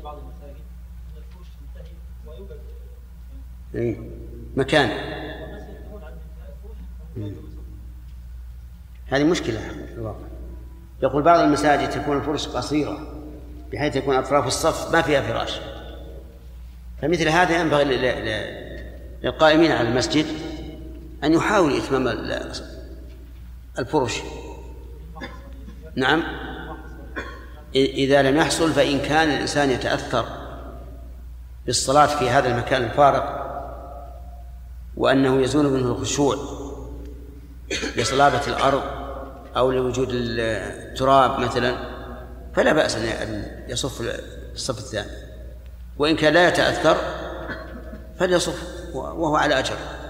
بعض المساجد الفرش تنتهي ويوجد مكان. هذه مشكلة في الواقع. يقول بعض المساجد تكون الفرش قصيرة بحيث يكون أطراف الصف ما فيها فراش، فمثل هذا ينبغي للقائمين على المسجد أن يحاولوا إتمام الفرش. نعم، إذا لم يحصل فإن كان الإنسان يتأثر بالصلاة في هذا المكان الفارغ وأنه يزول منه الخشوع لصلابة الأرض أو لوجود التراب مثلا، فلا بأس أن يصف الصف الثاني، وإن كان لا يتأثر فليصف وهو على أجر.